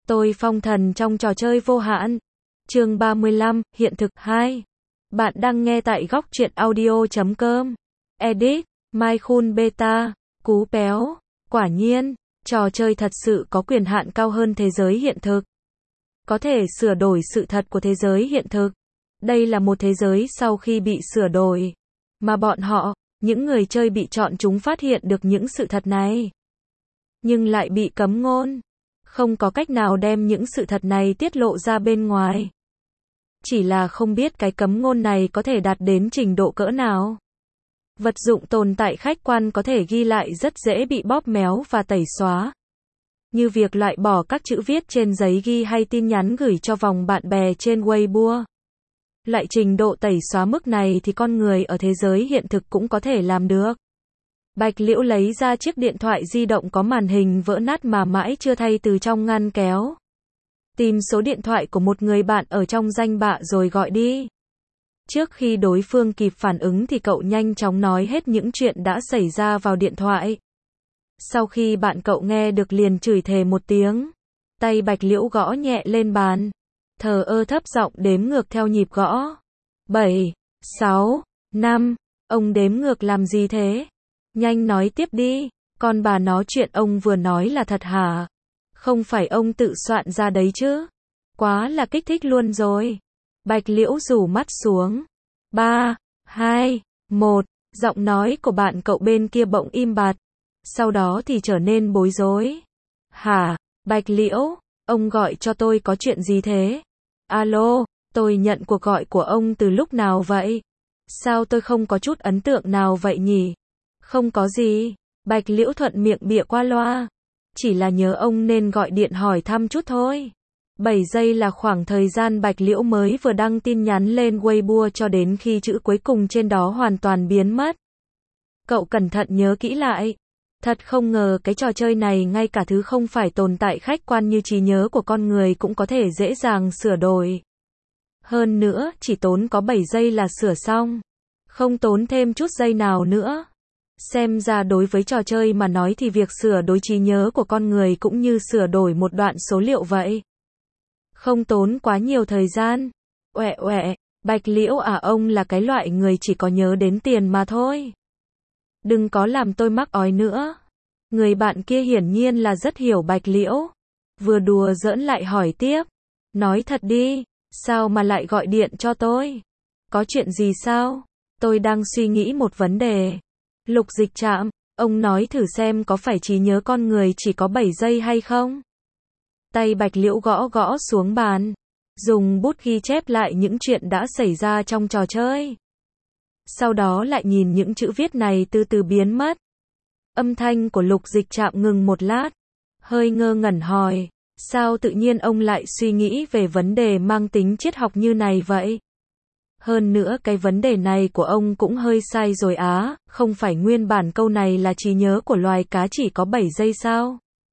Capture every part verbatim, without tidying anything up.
Tôi phong thần trong trò chơi vô hạn. Chương ba mươi lăm, hiện thực hai. Bạn đang nghe tại góc truyện audio chấm com. Edit, Mai Khun Beta, Cú Péo. Quả nhiên, trò chơi thật sự có quyền hạn cao hơn thế giới hiện thực. Có thể sửa đổi sự thật của thế giới hiện thực. Đây là một thế giới sau khi bị sửa đổi. Mà bọn họ, những người chơi bị chọn chúng phát hiện được những sự thật này. Nhưng lại bị cấm ngôn. Không có cách nào đem những sự thật này tiết lộ ra bên ngoài. Chỉ là không biết cái cấm ngôn này có thể đạt đến trình độ cỡ nào. Vật dụng tồn tại khách quan có thể ghi lại rất dễ bị bóp méo và tẩy xóa. Như việc loại bỏ các chữ viết trên giấy ghi hay tin nhắn gửi cho vòng bạn bè trên Weibo. Loại trình độ tẩy xóa mức này thì con người ở thế giới hiện thực cũng có thể làm được. Bạch Liễu lấy ra chiếc điện thoại di động có màn hình vỡ nát mà mãi chưa thay từ trong ngăn kéo. Tìm số điện thoại của một người bạn ở trong danh bạ rồi gọi đi. Trước khi đối phương kịp phản ứng thì cậu nhanh chóng nói hết những chuyện đã xảy ra vào điện thoại. Sau khi bạn cậu nghe được liền chửi thề một tiếng. Tay Bạch Liễu gõ nhẹ lên bàn. Thờ ơ thấp giọng đếm ngược theo nhịp gõ. bảy, sáu, năm. Ông đếm ngược làm gì thế? Nhanh nói tiếp đi. Con bà nó chuyện ông vừa nói là thật hả? Không phải ông tự soạn ra đấy chứ? Quá là kích thích luôn rồi. Bạch Liễu rủ mắt xuống. ba, hai, một. Giọng nói của bạn cậu bên kia bỗng im bặt. Sau đó thì trở nên bối rối. Hả? Bạch Liễu, ông gọi cho tôi có chuyện gì thế? Alo, tôi nhận cuộc gọi của ông từ lúc nào vậy? Sao tôi không có chút ấn tượng nào vậy nhỉ? Không có gì. Bạch Liễu thuận miệng bịa qua loa. Chỉ là nhớ ông nên gọi điện hỏi thăm chút thôi. bảy giây là khoảng thời gian Bạch Liễu mới vừa đăng tin nhắn lên Weibo cho đến khi chữ cuối cùng trên đó hoàn toàn biến mất. Cậu cẩn thận nhớ kỹ lại. Thật không ngờ cái trò chơi này ngay cả thứ không phải tồn tại khách quan như trí nhớ của con người cũng có thể dễ dàng sửa đổi. Hơn nữa, chỉ tốn có bảy giây là sửa xong. Không tốn thêm chút giây nào nữa. Xem ra đối với trò chơi mà nói thì việc sửa đổi trí nhớ của con người cũng như sửa đổi một đoạn số liệu vậy. Không tốn quá nhiều thời gian. Uẹ uẹ, Bạch Liễu à, ông là cái loại người chỉ có nhớ đến tiền mà thôi. Đừng có làm tôi mắc ói nữa. Người bạn kia hiển nhiên là rất hiểu Bạch Liễu. Vừa đùa giỡn lại hỏi tiếp. Nói thật đi, sao mà lại gọi điện cho tôi? Có chuyện gì sao? Tôi đang suy nghĩ một vấn đề. Lục Dịch Trạm, ông nói thử xem có phải trí nhớ con người chỉ có bảy giây hay không? Tay Bạch Liễu gõ gõ xuống bàn. Dùng bút ghi chép lại những chuyện đã xảy ra trong trò chơi. Sau đó lại nhìn những chữ viết này từ từ biến mất. Âm thanh của Lục Dịch Trạm ngừng một lát. Hơi ngơ ngẩn hỏi. Sao tự nhiên ông lại suy nghĩ về vấn đề mang tính triết học như này vậy? Hơn nữa cái vấn đề này của ông cũng hơi sai rồi á. Không phải nguyên bản câu này là trí nhớ của loài cá chỉ có bảy giây sao?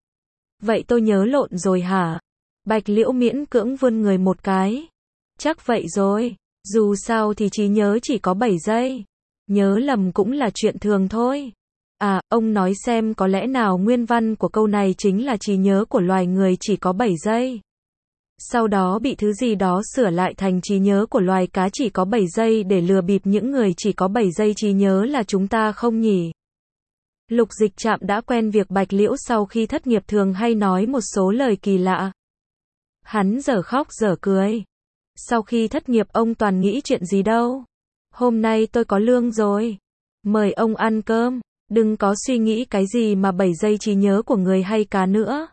Vậy tôi nhớ lộn rồi hả? Bạch Liễu miễn cưỡng vươn người một cái. Chắc vậy rồi. Dù sao thì trí nhớ chỉ có bảy giây. Nhớ lầm cũng là chuyện thường thôi. À, ông nói xem có lẽ nào nguyên văn của câu này chính là trí nhớ của loài người chỉ có bảy giây. Sau đó bị thứ gì đó sửa lại thành trí nhớ của loài cá chỉ có bảy giây để lừa bịp những người chỉ có bảy giây trí nhớ là chúng ta không nhỉ? Lục Dịch Trạm đã quen việc Bạch Liễu sau khi thất nghiệp thường hay nói một số lời kỳ lạ. Hắn dở khóc dở cười. Sau khi thất nghiệp ông toàn nghĩ chuyện gì đâu. Hôm nay tôi có lương rồi. Mời ông ăn cơm. Đừng có suy nghĩ cái gì mà bảy giây trí nhớ của người hay cá nữa.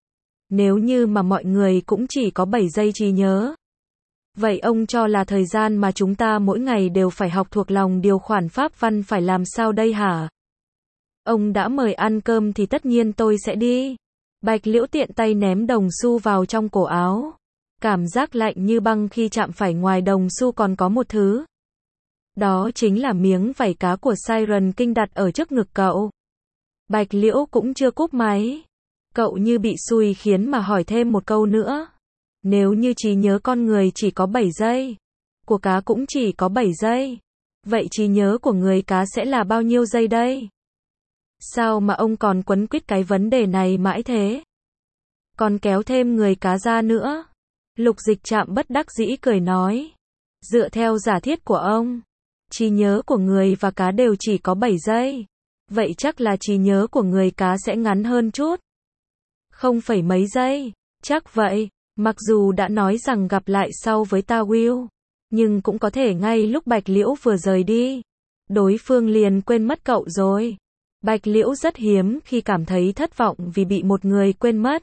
Nếu như mà mọi người cũng chỉ có bảy giây trí nhớ. Vậy ông cho là thời gian mà chúng ta mỗi ngày đều phải học thuộc lòng điều khoản pháp văn phải làm sao đây hả? Ông đã mời ăn cơm thì tất nhiên tôi sẽ đi. Bạch Liễu tiện tay ném đồng xu vào trong cổ áo. Cảm giác lạnh như băng khi chạm phải ngoài đồng xu còn có một thứ. Đó chính là miếng vảy cá của Siren King đặt ở trước ngực cậu. Bạch Liễu cũng chưa cúp máy. Cậu như bị xui khiến mà hỏi thêm một câu nữa. Nếu như trí nhớ con người chỉ có bảy giây, của cá cũng chỉ có bảy giây, vậy trí nhớ của người cá sẽ là bao nhiêu giây đây? Sao mà ông còn quấn quýt cái vấn đề này mãi thế? còn kéo thêm người cá ra nữa. Lục Dịch Trạm bất đắc dĩ cười nói. Dựa theo giả thiết của ông, trí nhớ của người và cá đều chỉ có bảy giây. Vậy chắc là trí nhớ của người cá sẽ ngắn hơn chút. Không phẩy mấy giây. Chắc vậy. Mặc dù đã nói rằng gặp lại sau với ta Will, nhưng cũng có thể ngay lúc Bạch Liễu vừa rời đi, đối phương liền quên mất cậu rồi. Bạch Liễu rất hiếm khi cảm thấy thất vọng vì bị một người quên mất.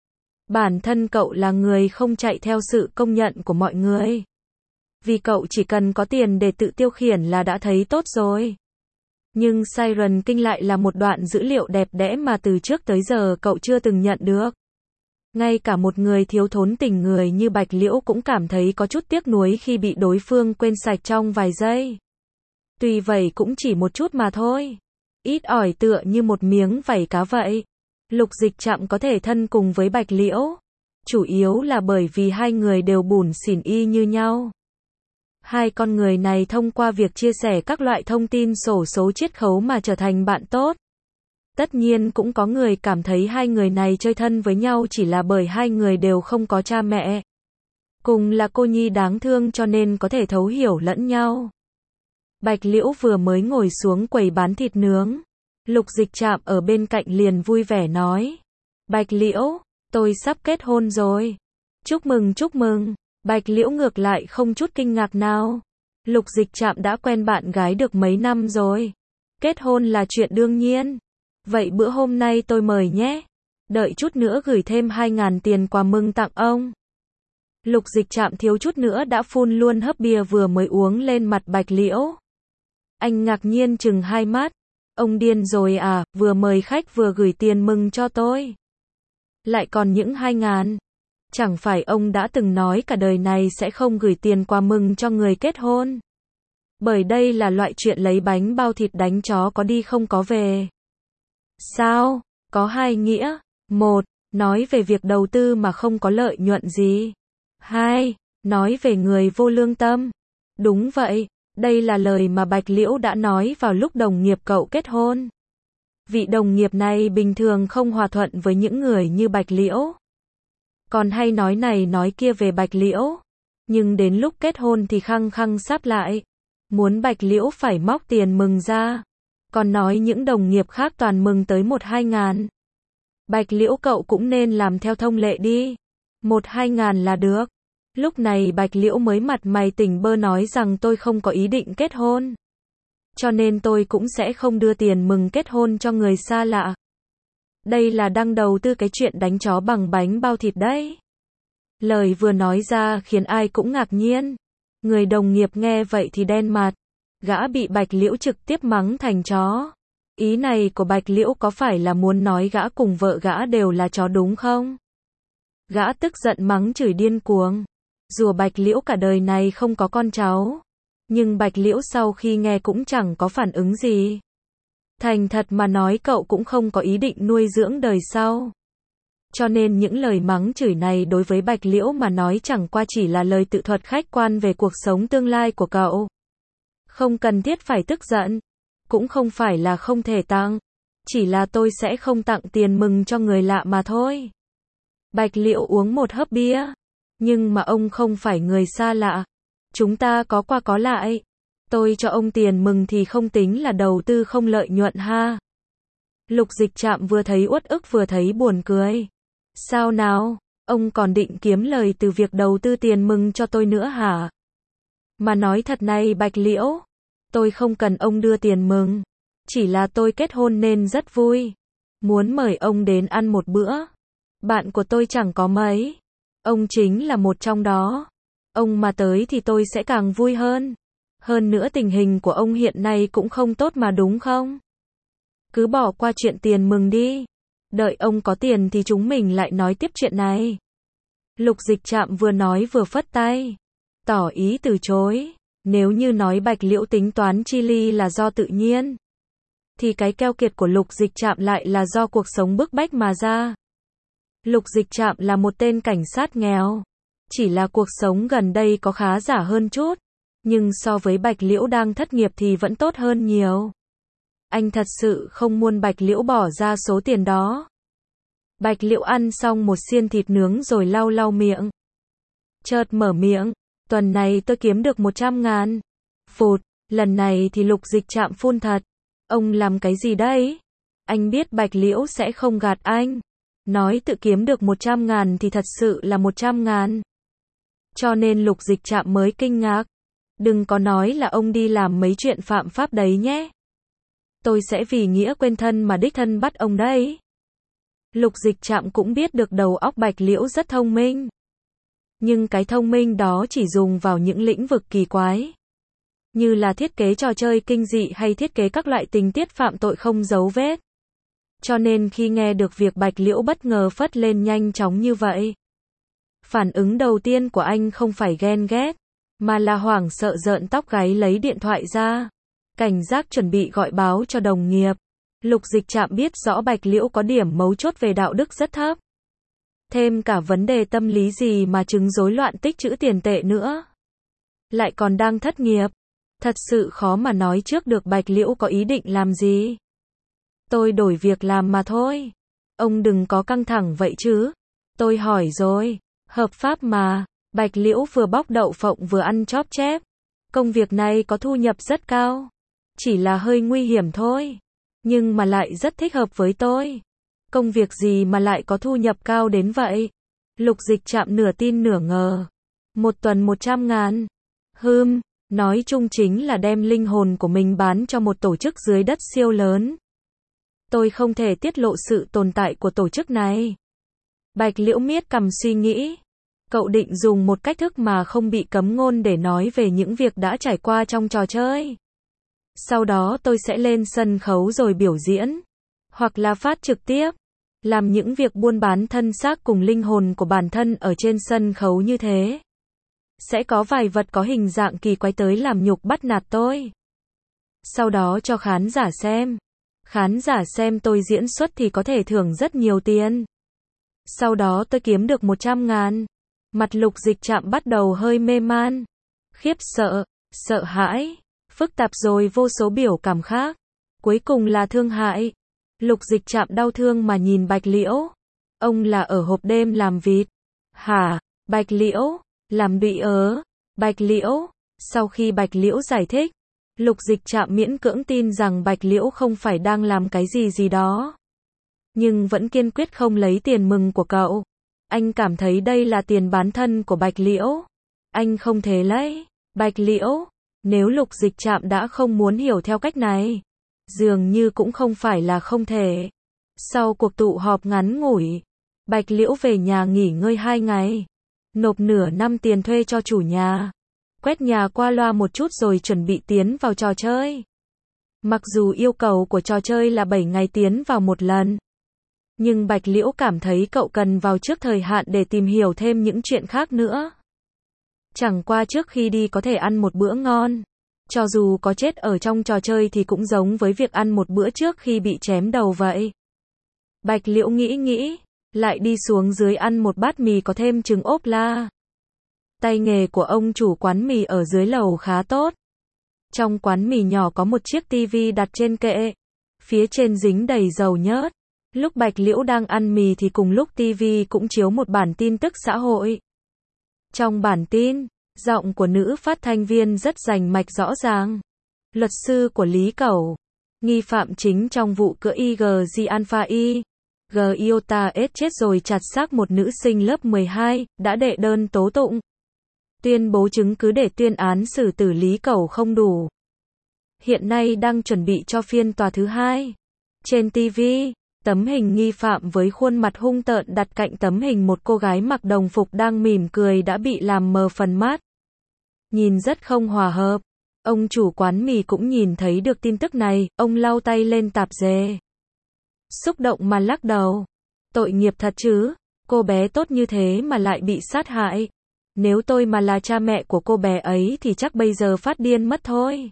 Bản thân cậu là người không chạy theo sự công nhận của mọi người. Vì cậu chỉ cần có tiền để tự tiêu khiển là đã thấy tốt rồi. Nhưng Siren King lại là một đoạn dữ liệu đẹp đẽ mà từ trước tới giờ cậu chưa từng nhận được. Ngay cả một người thiếu thốn tình người như Bạch Liễu cũng cảm thấy có chút tiếc nuối khi bị đối phương quên sạch trong vài giây. Tuy vậy cũng chỉ một chút mà thôi. Ít ỏi tựa như một miếng vảy cá vậy. Lục Dịch Trạm có thể thân cùng với Bạch Liễu, chủ yếu là bởi vì hai người đều bủn xỉn y như nhau. Hai con người này thông qua việc chia sẻ các loại thông tin xổ số chiết khấu mà trở thành bạn tốt. Tất nhiên cũng có người cảm thấy hai người này chơi thân với nhau chỉ là bởi hai người đều không có cha mẹ. Cùng là cô nhi đáng thương cho nên có thể thấu hiểu lẫn nhau. Bạch Liễu vừa mới ngồi xuống quầy bán thịt nướng. Lục Dịch Trạm ở bên cạnh liền vui vẻ nói. Bạch Liễu, tôi sắp kết hôn rồi. Chúc mừng chúc mừng. Bạch Liễu ngược lại không chút kinh ngạc nào. Lục Dịch Trạm đã quen bạn gái được mấy năm rồi. Kết hôn là chuyện đương nhiên. Vậy bữa hôm nay tôi mời nhé. Đợi chút nữa gửi thêm hai ngàn tiền quà mừng tặng ông. Lục Dịch Trạm thiếu chút nữa đã phun luôn hớp bia vừa mới uống lên mặt Bạch Liễu. Anh ngạc nhiên chừng hai mắt. Ông điên rồi à, vừa mời khách vừa gửi tiền mừng cho tôi. Lại còn những hai ngàn. Chẳng phải ông đã từng nói cả đời này sẽ không gửi tiền quà mừng cho người kết hôn. Bởi đây là loại chuyện lấy bánh bao thịt đánh chó có đi không có về. Sao? Có hai nghĩa. Một, nói về việc đầu tư mà không có lợi nhuận gì. Hai, nói về người vô lương tâm. Đúng vậy, đây là lời mà Bạch Liễu đã nói vào lúc đồng nghiệp cậu kết hôn. Vị đồng nghiệp này bình thường không hòa thuận với những người như Bạch Liễu. Còn hay nói này nói kia về Bạch Liễu. Nhưng đến lúc kết hôn thì khăng khăng sáp lại. Muốn Bạch Liễu phải móc tiền mừng ra. Còn nói những đồng nghiệp khác toàn mừng tới một hai ngàn. Bạch Liễu cậu cũng nên làm theo thông lệ đi. Một hai ngàn là được. Lúc này Bạch Liễu mới mặt mày tỉnh bơ nói rằng tôi không có ý định kết hôn. Cho nên tôi cũng sẽ không đưa tiền mừng kết hôn cho người xa lạ. Đây là đang đầu tư cái chuyện đánh chó bằng bánh bao thịt đấy. Lời vừa nói ra khiến ai cũng ngạc nhiên. Người đồng nghiệp nghe vậy thì đen mặt. Gã bị Bạch Liễu trực tiếp mắng thành chó. Ý này của Bạch Liễu có phải là muốn nói gã cùng vợ gã đều là chó đúng không? Gã tức giận mắng chửi điên cuồng. Dù Bạch Liễu cả đời này không có con cháu. Nhưng Bạch Liễu sau khi nghe cũng chẳng có phản ứng gì. Thành thật mà nói cậu cũng không có ý định nuôi dưỡng đời sau. Cho nên những lời mắng chửi này đối với Bạch Liễu mà nói chẳng qua chỉ là lời tự thuật khách quan về cuộc sống tương lai của cậu. Không cần thiết phải tức giận. Cũng không phải là không thể tặng. Chỉ là tôi sẽ không tặng tiền mừng cho người lạ mà thôi. Bạch Liễu uống một hớp bia. Nhưng mà ông không phải người xa lạ. Chúng ta có qua có lại. Tôi cho ông tiền mừng thì không tính là đầu tư không lợi nhuận ha. Lục Dịch Trạm vừa thấy uất ức vừa thấy buồn cười. Sao nào? Ông còn định kiếm lời từ việc đầu tư tiền mừng cho tôi nữa hả? Mà nói thật này Bạch Liễu. Tôi không cần ông đưa tiền mừng. Chỉ là tôi kết hôn nên rất vui. Muốn mời ông đến ăn một bữa. Bạn của tôi chẳng có mấy. Ông chính là một trong đó. Ông mà tới thì tôi sẽ càng vui hơn. Hơn nữa tình hình của ông hiện nay cũng không tốt mà đúng không? Cứ bỏ qua chuyện tiền mừng đi. Đợi ông có tiền thì chúng mình lại nói tiếp chuyện này. Lục Dịch Trạm vừa nói vừa phất tay. Tỏ ý từ chối. Nếu như nói Bạch Liễu tính toán chi ly là do tự nhiên. Thì cái keo kiệt của Lục Dịch Trạm lại là do cuộc sống bức bách mà ra. Lục Dịch Trạm là một tên cảnh sát nghèo. Chỉ là cuộc sống gần đây có khá giả hơn chút. Nhưng so với Bạch Liễu đang thất nghiệp thì vẫn tốt hơn nhiều. Anh thật sự không muốn Bạch Liễu bỏ ra số tiền đó. Bạch Liễu ăn xong một xiên thịt nướng rồi lau lau miệng. Chợt mở miệng, tuần này tôi kiếm được một trăm ngàn. Phụt, lần này thì Lục Dịch Trạm phun thật. Ông làm cái gì đấy? Anh biết Bạch Liễu sẽ không gạt anh. Nói tự kiếm được một trăm ngàn thì thật sự là một trăm ngàn. Cho nên Lục Dịch Trạm mới kinh ngạc. Đừng có nói là ông đi làm mấy chuyện phạm pháp đấy nhé. Tôi sẽ vì nghĩa quên thân mà đích thân bắt ông đấy. Lục Dịch Trạm cũng biết được đầu óc Bạch Liễu rất thông minh. Nhưng cái thông minh đó chỉ dùng vào những lĩnh vực kỳ quái. Như là thiết kế trò chơi kinh dị hay thiết kế các loại tình tiết phạm tội không dấu vết. Cho nên khi nghe được việc Bạch Liễu bất ngờ phất lên nhanh chóng như vậy, phản ứng đầu tiên của anh không phải ghen ghét, mà là hoảng sợ rợn tóc gáy lấy điện thoại ra. Cảnh giác chuẩn bị gọi báo cho đồng nghiệp. Lục Dịch Trạm biết rõ Bạch Liễu có điểm mấu chốt về đạo đức rất thấp. Thêm cả vấn đề tâm lý gì mà chứng rối loạn tích trữ tiền tệ nữa. Lại còn đang thất nghiệp. Thật sự khó mà nói trước được Bạch Liễu có ý định làm gì. Tôi đổi việc làm mà thôi. Ông đừng có căng thẳng vậy chứ. Tôi hỏi rồi. Hợp pháp mà. Bạch Liễu vừa bóc đậu phộng vừa ăn chóp chép. Công việc này có thu nhập rất cao. Chỉ là hơi nguy hiểm thôi. Nhưng mà lại rất thích hợp với tôi. Công việc gì mà lại có thu nhập cao đến vậy? Lục Dịch Trạm nửa tin nửa ngờ. Một tuần một trăm ngàn. Hừm, nói chung chính là đem linh hồn của mình bán cho một tổ chức dưới đất siêu lớn. Tôi không thể tiết lộ sự tồn tại của tổ chức này. Bạch Liễu miết cằm suy nghĩ. Cậu định dùng một cách thức mà không bị cấm ngôn để nói về những việc đã trải qua trong trò chơi. Sau đó tôi sẽ lên sân khấu rồi biểu diễn. Hoặc là phát trực tiếp. Làm những việc buôn bán thân xác cùng linh hồn của bản thân ở trên sân khấu như thế. Sẽ có vài vật có hình dạng kỳ quái tới làm nhục bắt nạt tôi. Sau đó cho khán giả xem. Khán giả xem tôi diễn xuất thì có thể thưởng rất nhiều tiền. Sau đó tôi kiếm được một trăm ngàn. Mặt Lục Dịch Trạm bắt đầu hơi mê man. Khiếp sợ, sợ hãi, phức tạp rồi vô số biểu cảm khác. Cuối cùng là thương hại. Lục Dịch Trạm đau thương mà nhìn Bạch Liễu. Ông là ở hộp đêm làm vịt. Hả? Bạch Liễu, làm đụy ớ. Bạch Liễu. Sau khi Bạch Liễu giải thích, Lục Dịch Trạm miễn cưỡng tin rằng Bạch Liễu không phải đang làm cái gì gì đó. Nhưng vẫn kiên quyết không lấy tiền mừng của cậu. Anh cảm thấy đây là tiền bán thân của Bạch Liễu. Anh không thể lấy. Bạch Liễu, nếu Lục Dịch Trạm đã không muốn hiểu theo cách này, dường như cũng không phải là không thể. Sau cuộc tụ họp ngắn ngủi, Bạch Liễu về nhà nghỉ ngơi hai ngày. Nộp nửa năm tiền thuê cho chủ nhà. Quét nhà qua loa một chút rồi chuẩn bị tiến vào trò chơi. Mặc dù yêu cầu của trò chơi là bảy ngày tiến vào một lần. Nhưng Bạch Liễu cảm thấy cậu cần vào trước thời hạn để tìm hiểu thêm những chuyện khác nữa. Chẳng qua trước khi đi có thể ăn một bữa ngon. Cho dù có chết ở trong trò chơi thì cũng giống với việc ăn một bữa trước khi bị chém đầu vậy. Bạch Liễu nghĩ nghĩ, lại đi xuống dưới ăn một bát mì có thêm trứng ốp la. Tay nghề của ông chủ quán mì ở dưới lầu khá tốt. Trong quán mì nhỏ có một chiếc tivi đặt trên kệ. Phía trên dính đầy dầu nhớt. Lúc Bạch Liễu đang ăn mì thì cùng lúc tivi cũng chiếu một bản tin tức xã hội. Trong bản tin, giọng của nữ phát thanh viên rất rành mạch rõ ràng. Luật sư của Lý Cẩu, nghi phạm chính trong vụ cỡ i giê giê Alpha I, G Iota S chết rồi chặt xác một nữ sinh lớp mười hai, đã đệ đơn tố tụng. Tuyên bố chứng cứ để tuyên án xử tử Lý Cẩu không đủ. Hiện nay đang chuẩn bị cho phiên tòa thứ hai. Trên tivi, tấm hình nghi phạm với khuôn mặt hung tợn đặt cạnh tấm hình một cô gái mặc đồng phục đang mỉm cười đã bị làm mờ phần mắt. Nhìn rất không hòa hợp. Ông chủ quán mì cũng nhìn thấy được tin tức này, ông lau tay lên tạp dề. Xúc động mà lắc đầu. Tội nghiệp thật chứ, cô bé tốt như thế mà lại bị sát hại. Nếu tôi mà là cha mẹ của cô bé ấy thì chắc bây giờ phát điên mất thôi.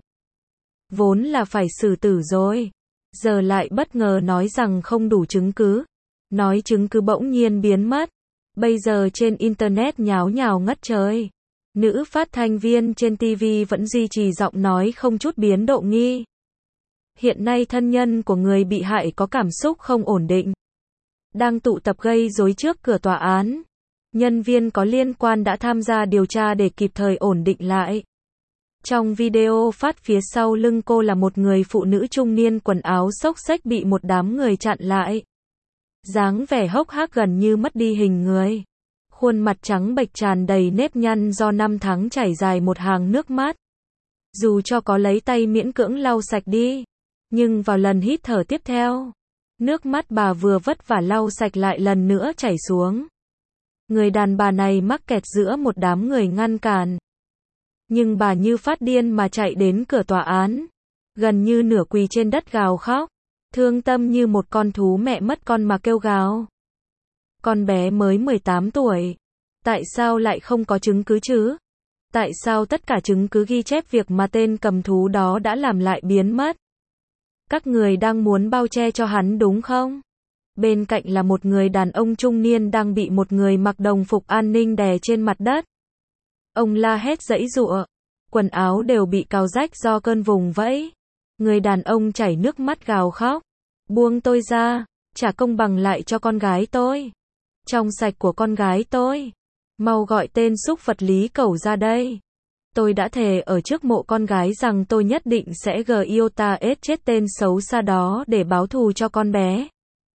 Vốn là phải xử tử rồi. Giờ lại bất ngờ nói rằng không đủ chứng cứ. Nói chứng cứ bỗng nhiên biến mất. Bây giờ trên Internet nháo nhào ngất trời. Nữ phát thanh viên trên tivi vẫn duy trì giọng nói không chút biến độ nghi. Hiện nay thân nhân của người bị hại có cảm xúc không ổn định. đang tụ tập gây rối trước cửa tòa án. Nhân viên có liên quan đã tham gia điều tra để kịp thời ổn định lại. Trong video phát phía sau lưng cô là một người phụ nữ trung niên quần áo xốc xếch bị một đám người chặn lại. Dáng vẻ hốc hác gần như mất đi hình người. Khuôn mặt trắng bệch tràn đầy nếp nhăn do năm tháng chảy dài một hàng nước mắt. Dù cho có lấy tay miễn cưỡng lau sạch đi, nhưng vào lần hít thở tiếp theo, nước mắt bà vừa vất vả lau sạch lại lần nữa chảy xuống. Người đàn bà này mắc kẹt giữa một đám người ngăn cản. Nhưng bà như phát điên mà chạy đến cửa tòa án, gần như nửa quỳ trên đất gào khóc, thương tâm như một con thú mẹ mất con mà kêu gào. Con bé mới mười tám tuổi, tại sao lại không có chứng cứ chứ? Tại sao tất cả chứng cứ ghi chép việc mà tên cầm thú đó đã làm lại biến mất? Các người đang muốn bao che cho hắn đúng không? Bên cạnh là một người đàn ông trung niên đang bị một người mặc đồng phục an ninh đè trên mặt đất. Ông la hét giãy giụa, quần áo đều bị cào rách do cơn vùng vẫy. Người đàn ông chảy nước mắt gào khóc. Buông tôi ra, trả công bằng lại cho con gái tôi. Trong sạch của con gái tôi. Mau gọi tên xúc vật Lý Cẩu ra đây. Tôi đã thề ở trước mộ con gái rằng tôi nhất định sẽ giota ết chết tên xấu xa đó để báo thù cho con bé.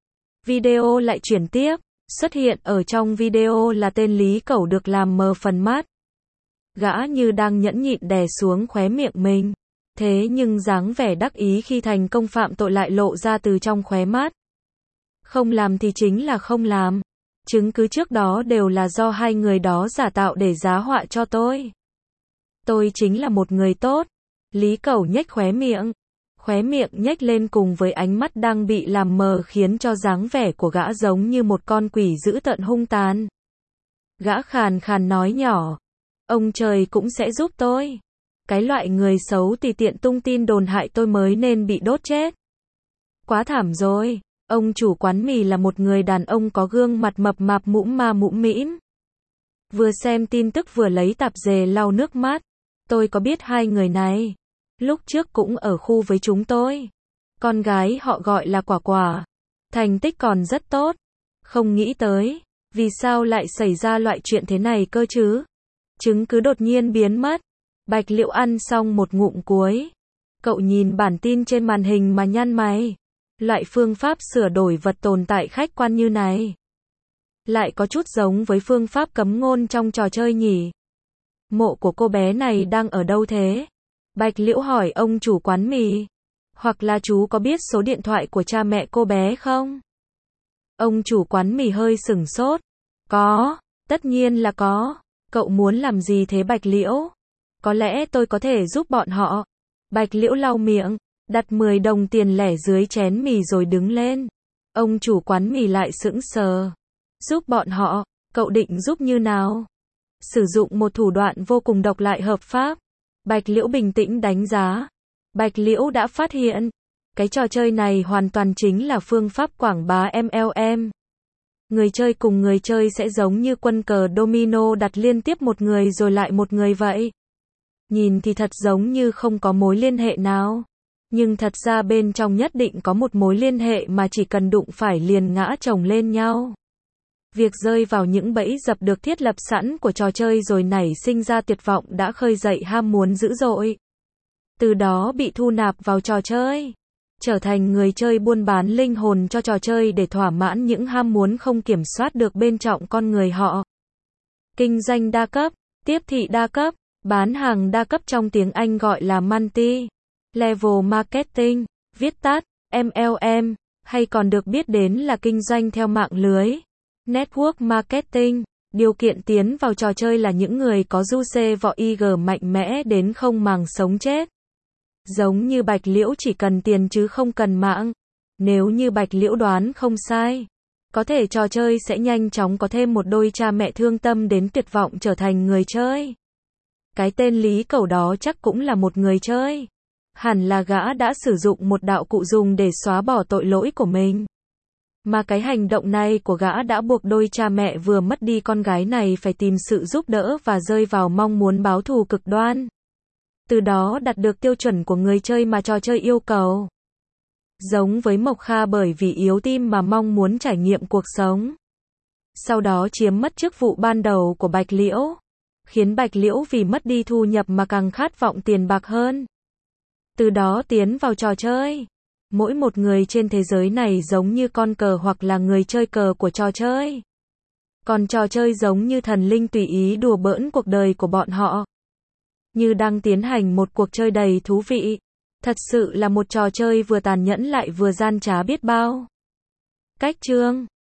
Video lại chuyển tiếp, xuất hiện ở trong video là tên Lý Cẩu được làm mờ phần mắt. Gã như đang nhẫn nhịn đè xuống khóe miệng mình. Thế nhưng dáng vẻ đắc ý khi thành công phạm tội lại lộ ra từ trong khóe mắt. Không làm thì chính là không làm. Chứng cứ trước đó đều là do hai người đó giả tạo để giá họa cho tôi. Tôi chính là một người tốt. Lý Cẩu nhếch khóe miệng. Khóe miệng nhếch lên cùng với ánh mắt đang bị làm mờ khiến cho dáng vẻ của gã giống như một con quỷ dữ tợn hung tàn. Gã khàn khàn nói nhỏ. Ông trời cũng sẽ giúp tôi. Cái loại người xấu tùy tiện tung tin đồn hại tôi mới nên bị đốt chết. Quá thảm rồi. Ông chủ quán mì là một người đàn ông có gương mặt mập mạp mũm ma mũm mĩm. Vừa xem tin tức vừa lấy tạp dề lau nước mắt. Tôi có biết hai người này. Lúc trước cũng ở khu với chúng tôi. Con gái họ gọi là Quả Quả. Thành tích còn rất tốt. Không nghĩ tới. Vì sao lại xảy ra loại chuyện thế này cơ chứ? Chứng cứ đột nhiên biến mất. Bạch Liễu ăn xong một ngụm cuối. Cậu nhìn bản tin trên màn hình mà nhăn mày. Loại phương pháp sửa đổi vật tồn tại khách quan như này. Lại có chút giống với phương pháp cấm ngôn trong trò chơi nhỉ. Mộ của cô bé này đang ở đâu thế? Bạch Liễu hỏi ông chủ quán mì. Hoặc là chú có biết số điện thoại của cha mẹ cô bé không? Ông chủ quán mì hơi sửng sốt. Có, tất nhiên là có. Cậu muốn làm gì thế Bạch Liễu? Có lẽ tôi có thể giúp bọn họ. Bạch Liễu lau miệng, đặt mười đồng tiền lẻ dưới chén mì rồi đứng lên. Ông chủ quán mì lại sững sờ. Giúp bọn họ, cậu định giúp như nào? Sử dụng một thủ đoạn vô cùng độc lại hợp pháp. Bạch Liễu bình tĩnh đánh giá. Bạch Liễu đã phát hiện, cái trò chơi này hoàn toàn chính là phương pháp quảng bá em lờ em. Người chơi cùng người chơi sẽ giống như quân cờ domino đặt liên tiếp một người rồi lại một người vậy. Nhìn thì thật giống như không có mối liên hệ nào. Nhưng thật ra bên trong nhất định có một mối liên hệ mà chỉ cần đụng phải liền ngã chồng lên nhau. Việc rơi vào những bẫy dập được thiết lập sẵn của trò chơi rồi nảy sinh ra tuyệt vọng đã khơi dậy ham muốn dữ dội. Từ đó bị thu nạp vào trò chơi. Trở thành người chơi buôn bán linh hồn cho trò chơi để thỏa mãn những ham muốn không kiểm soát được bên trong con người họ. Kinh doanh đa cấp, tiếp thị đa cấp, bán hàng đa cấp trong tiếng Anh gọi là multi-level marketing, viết tắt, em lờ em, hay còn được biết đến là kinh doanh theo mạng lưới. Network marketing, điều kiện tiến vào trò chơi là những người có juice võ i giê mạnh mẽ đến không màng sống chết. Giống như Bạch Liễu chỉ cần tiền chứ không cần mạng. Nếu như Bạch Liễu đoán không sai, có thể trò chơi sẽ nhanh chóng có thêm một đôi cha mẹ thương tâm đến tuyệt vọng trở thành người chơi. Cái tên Lý Cẩu đó chắc cũng là một người chơi. Hẳn là gã đã sử dụng một đạo cụ dùng để xóa bỏ tội lỗi của mình. Mà cái hành động này của gã đã buộc đôi cha mẹ vừa mất đi con gái này phải tìm sự giúp đỡ và rơi vào mong muốn báo thù cực đoan. Từ đó đạt được tiêu chuẩn của người chơi mà trò chơi yêu cầu. giống với Mộc Kha bởi vì yếu tim mà mong muốn trải nghiệm cuộc sống. Sau đó chiếm mất chức vụ ban đầu của Bạch Liễu, khiến Bạch Liễu vì mất đi thu nhập mà càng khát vọng tiền bạc hơn. Từ đó tiến vào trò chơi. Mỗi một người trên thế giới này giống như con cờ hoặc là người chơi cờ của trò chơi. Còn trò chơi giống như thần linh tùy ý đùa bỡn cuộc đời của bọn họ. Như đang tiến hành một cuộc chơi đầy thú vị. Thật sự là một trò chơi vừa tàn nhẫn lại vừa gian trá biết bao. Cách chương